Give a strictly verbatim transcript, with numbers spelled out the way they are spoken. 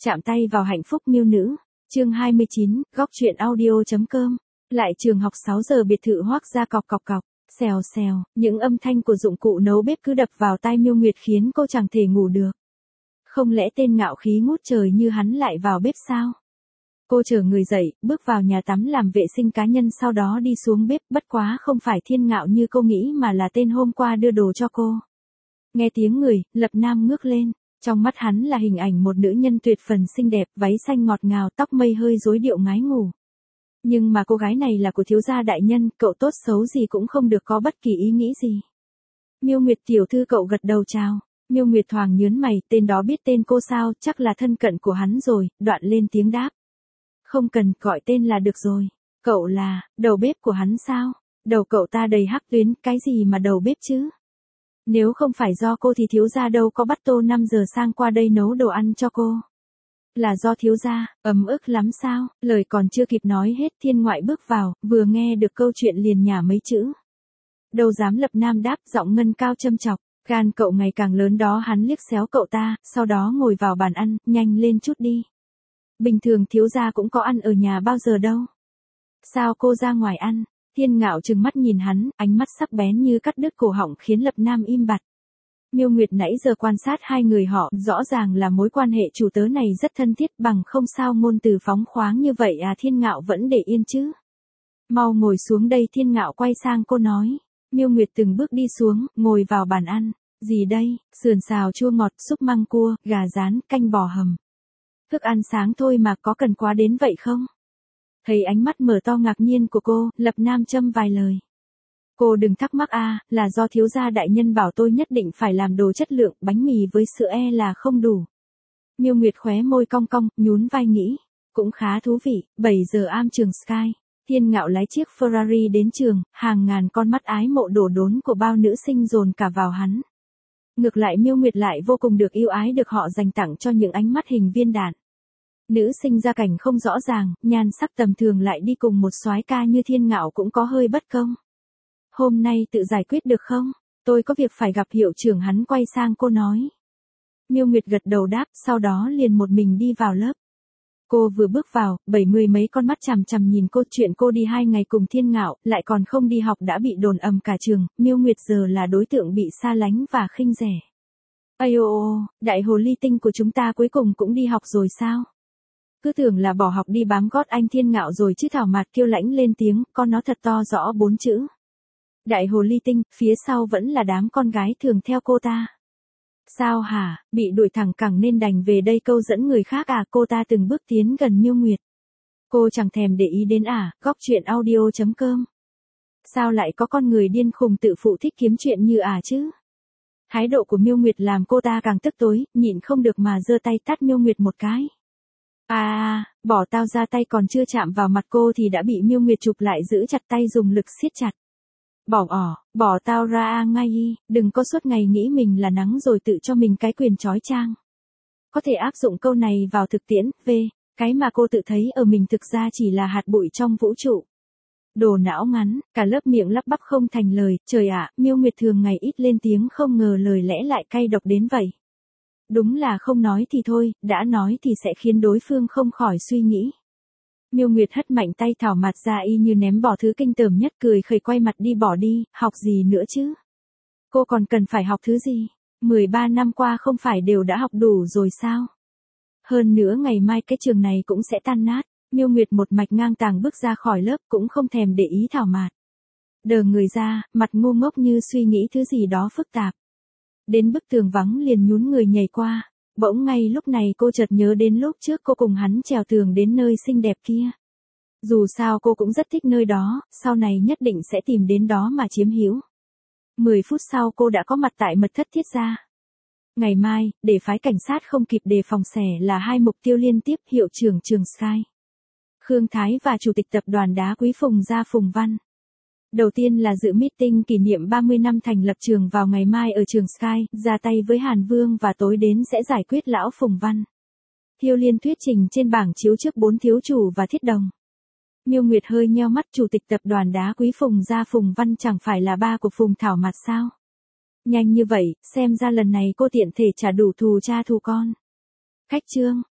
Chạm tay vào hạnh phúc miêu nữ. Chương hai mươi chín, góc truyện audio chấm com. Lại trường học sáu giờ biệt thự Hoác gia cọc cọc cọc, xèo xèo, những âm thanh của dụng cụ nấu bếp cứ đập vào tai Miêu Nguyệt khiến cô chẳng thể ngủ được. Không lẽ tên ngạo khí ngút trời như hắn lại vào bếp sao? Cô chờ người dậy, bước vào nhà tắm làm vệ sinh cá nhân sau đó đi xuống bếp, bất quá không phải Thiên Ngạo như cô nghĩ mà là tên hôm qua đưa đồ cho cô. Nghe tiếng người, Lập Nam ngước lên. Trong mắt hắn là hình ảnh một nữ nhân tuyệt phần xinh đẹp, váy xanh ngọt ngào, tóc mây hơi rối điệu ngái ngủ. Nhưng mà cô gái này là của thiếu gia đại nhân, cậu tốt xấu gì cũng không được có bất kỳ ý nghĩ gì. Miêu Nguyệt tiểu thư, cậu gật đầu chào. Miêu Nguyệt thoáng nhớn mày, tên đó biết tên cô sao, chắc là thân cận của hắn rồi, đoạn lên tiếng đáp. Không cần, gọi tên là được rồi. Cậu là, đầu bếp của hắn sao? Đầu cậu ta đầy hắc tuyến, cái gì mà đầu bếp chứ? Nếu không phải do cô thì thiếu gia đâu có bắt Tô năm giờ sang qua đây nấu đồ ăn cho cô. Là do thiếu gia, ấm ức lắm sao? Lời còn chưa kịp nói hết, Thiên Ngoại bước vào, vừa nghe được câu chuyện liền nhả mấy chữ. Đâu dám. Lập Nam đáp, giọng ngân cao châm chọc. Gan cậu ngày càng lớn đó. Hắn liếc xéo cậu ta, sau đó ngồi vào bàn ăn, nhanh lên chút đi. Bình thường thiếu gia cũng có ăn ở nhà bao giờ đâu. Sao cô ra ngoài ăn? Thiên Ngạo trừng mắt nhìn hắn, ánh mắt sắc bén như cắt đứt cổ họng khiến Lập Nam im bặt. Miêu Nguyệt nãy giờ quan sát hai người họ, rõ ràng là mối quan hệ chủ tớ này rất thân thiết, bằng không sao ngôn từ phóng khoáng như vậy à. Thiên Ngạo vẫn để yên chứ. Mau ngồi xuống đây. Thiên Ngạo quay sang cô nói. Miêu Nguyệt từng bước đi xuống, ngồi vào bàn ăn. Gì đây? Sườn xào chua ngọt, súp măng cua, gà rán, canh bò hầm. Thức ăn sáng thôi mà, có cần quá đến vậy không? Thấy ánh mắt mở to ngạc nhiên của cô, Lập Nam châm vài lời. Cô đừng thắc mắc a, là do thiếu gia đại nhân bảo tôi nhất định phải làm đồ chất lượng, bánh mì với sữa e là không đủ. Miêu Nguyệt khóe môi cong cong, nhún vai nghĩ. Cũng khá thú vị. Bảy giờ am trường Sky. Thiên Ngạo lái chiếc Ferrari đến trường, hàng ngàn con mắt ái mộ đổ đốn của bao nữ sinh dồn cả vào hắn. Ngược lại Miêu Nguyệt lại vô cùng được yêu ái, được họ dành tặng cho những ánh mắt hình viên đạn. Nữ sinh gia cảnh không rõ ràng, nhan sắc tầm thường lại đi cùng một soái ca như Thiên Ngạo cũng có hơi bất công. Hôm nay tự giải quyết được không? Tôi có việc phải gặp hiệu trưởng. Hắn quay sang cô nói. Miêu Nguyệt gật đầu đáp, sau đó liền một mình đi vào lớp. Cô vừa bước vào, bảy mươi mấy con mắt chằm chằm nhìn cô. Chuyện cô đi hai ngày cùng Thiên Ngạo, lại còn không đi học đã bị đồn ầm cả trường. Miêu Nguyệt giờ là đối tượng bị xa lánh và khinh rẻ. Ây ô ô, đại hồ ly tinh của chúng ta cuối cùng cũng đi học rồi sao? Cứ tưởng là bỏ học đi bám gót anh Thiên Ngạo rồi chứ. Thảo Mạt kêu lãnh lên tiếng, con nó thật to rõ bốn chữ. Đại hồ ly tinh, phía sau vẫn là đám con gái thường theo cô ta. Sao hả, bị đuổi thẳng cẳng nên đành về đây câu dẫn người khác à? Cô ta từng bước tiến gần Miêu Nguyệt. Cô chẳng thèm để ý đến à, góc truyện audio chấm com. Sao lại có con người điên khùng tự phụ thích kiếm chuyện như à chứ? Thái độ của Miêu Nguyệt làm cô ta càng tức tối, nhịn không được mà giơ tay tát Miêu Nguyệt một cái. À, bỏ tao ra. Tay còn chưa chạm vào mặt cô thì đã bị Miêu Nguyệt chụp lại, giữ chặt tay dùng lực siết chặt. Bỏ ỏ, bỏ tao ra ngay y, đừng có suốt ngày nghĩ mình là nắng rồi tự cho mình cái quyền chói chang. Có thể áp dụng câu này vào thực tiễn, v, cái mà cô tự thấy ở mình thực ra chỉ là hạt bụi trong vũ trụ. Đồ não ngắn, cả lớp miệng lắp bắp không thành lời. Trời ạ, Miêu Nguyệt thường ngày ít lên tiếng, không ngờ lời lẽ lại cay độc đến vậy. Đúng là không nói thì thôi, đã nói thì sẽ khiến đối phương không khỏi suy nghĩ. Miêu Nguyệt hất mạnh tay Thảo Mạt ra y như ném bỏ thứ kinh tởm nhất, cười khẩy quay mặt đi. Bỏ đi, học gì nữa chứ? Cô còn cần phải học thứ gì? mười ba năm qua không phải đều đã học đủ rồi sao? Hơn nữa ngày mai cái trường này cũng sẽ tan nát. Miêu Nguyệt một mạch ngang tàng bước ra khỏi lớp, cũng không thèm để ý Thảo Mạt. Đờ người ra, mặt ngu ngốc như suy nghĩ thứ gì đó phức tạp. Đến bức tường vắng liền nhún người nhảy qua. Bỗng ngay lúc này cô chợt nhớ đến lúc trước cô cùng hắn trèo tường đến nơi xinh đẹp kia. Dù sao cô cũng rất thích nơi đó, sau này nhất định sẽ tìm đến đó mà chiếm hữu. Mười phút sau cô đã có mặt tại mật thất Thiết gia. Ngày mai, để phái cảnh sát không kịp đề phòng xẻ là hai mục tiêu liên tiếp. Hiệu trưởng trường Sky Khương Thái và Chủ tịch tập đoàn Đá Quý Phùng Gia Phùng Văn. Đầu tiên là dự meeting kỷ niệm ba mươi năm thành lập trường vào ngày mai ở trường Sky, ra tay với Hàn Vương và tối đến sẽ giải quyết lão Phùng Văn. Thiêu Liên thuyết trình trên bảng chiếu trước bốn thiếu chủ và Thiết Đồng. Miêu Nguyệt hơi nheo mắt. Chủ tịch tập đoàn Đá Quý Phùng Gia Phùng Văn chẳng phải là ba của Phùng Thảo Mạt sao? Nhanh như vậy, xem ra lần này cô tiện thể trả đủ thù cha thù con. Khách trương,